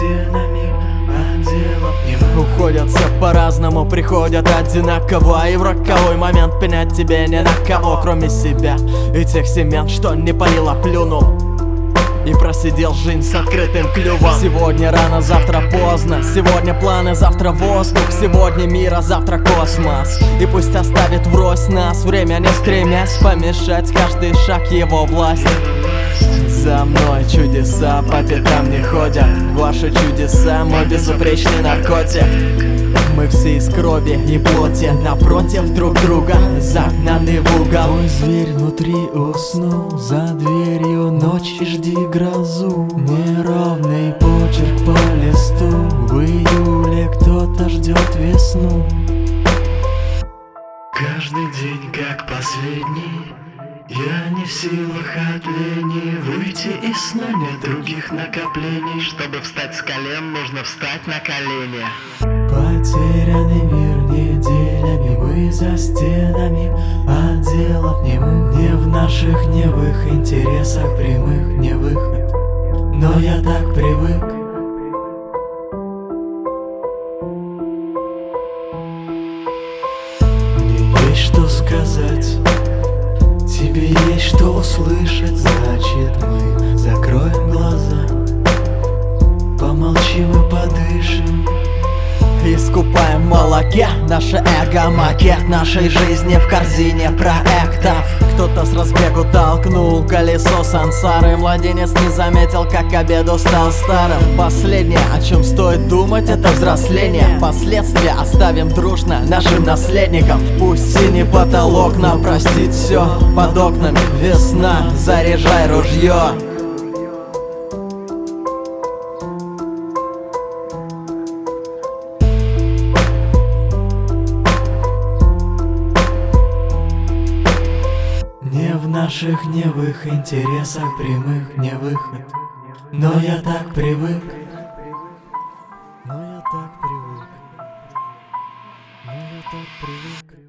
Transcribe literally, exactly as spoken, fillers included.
стенами, отделов немых. Уходят все по-разному, приходят одинаково, и в роковой момент пенять тебе не на кого, кроме себя и тех семян, что не полила, плюнул и просидел жизнь с открытым клювом. Сегодня рано, завтра поздно. Сегодня планы, завтра воздух. Сегодня мир, а завтра космос. И пусть оставит врозь нас время, не стремясь помешать каждый шаг его власти. За мной чудеса по пятам не ходят. Ваши чудеса, мой безупречный наркотик. Мы все из крови и плоти, напротив друг друга, загнаны в угол. Мой зверь внутри уснул, за дверью ночи жди грозу. Неровный почерк по листу, в июле кто-то ждет весну. Каждый день как последний, я не в силах от лени выйти из сна, нет других накоплений. Чтобы встать с колен, нужно встать на колени. Потерянный мир неделями, мы за стенами отделов немых. Не в наших, не в их интересах прямых, не выход, но я так привык. Мне есть что сказать, тебе есть что услышать. Значит, мы закроем глаза, помолчим и подышим. Искупаем в молоке наше эго, макет нашей жизни в корзине проектов. Кто-то с разбегу толкнул колесо сансары. Младенец не заметил, как к обеду стал старым. Последнее, о чем стоит думать, это взросление. Последствия оставим дружно нашим наследникам. Пусть синий потолок нам простит все. Под окнами весна, заряжай ружье. Не в наших, не в их интересах прямых, не выход, но я так привык. Но я так привык. Но я так привык.